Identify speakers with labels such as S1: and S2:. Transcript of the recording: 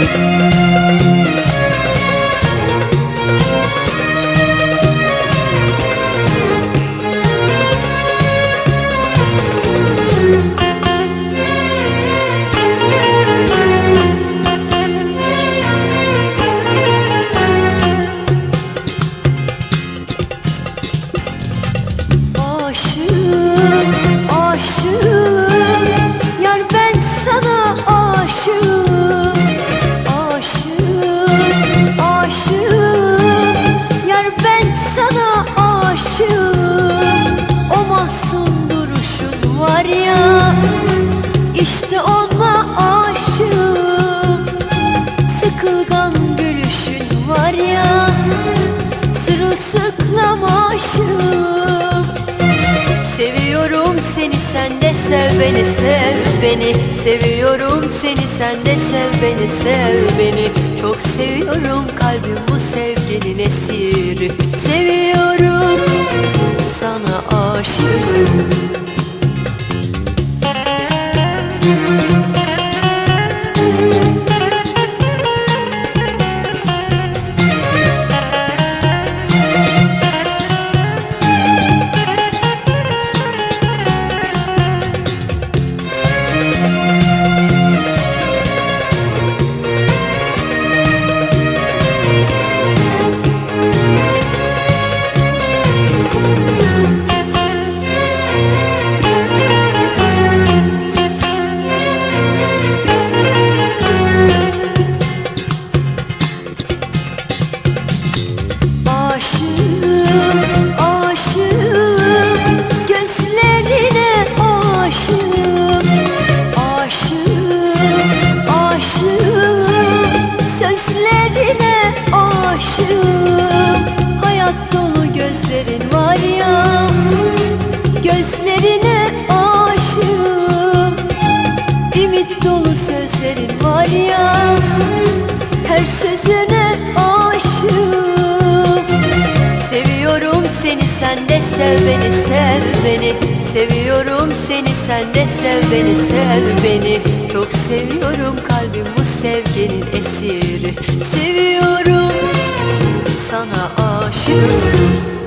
S1: Aşığım, aşığım, yar ben sana aşığım. Aşığım, aşığım, yar ben sana aşığım. O mahzun duruşun var ya, işte ona aşığım. Sıkılgan gülüşün var ya, sırılsıklam aşığım. Seviyorum seni, sen de sev beni, sev beni. Seviyorum seni, sen de sev beni, sev beni. Çok seviyorum, kalbim bu sevginin esiri. Seviyorum, sana aşığım. Aşığım, aşığım, gözlerine aşığım. Aşığım, aşığım, sözlerine aşığım. Hayat dolu gözlerin var ya, gözlerine aşığım. Ümit dolu sözlerin var ya, her sözüne aşığım. Seviyorum seni, sen de sev beni, sev beni. Seviyorum seni, sen de sev beni, sev beni. Çok seviyorum, kalbim bu sevginin esiri. Seviyorum, sana aşığım.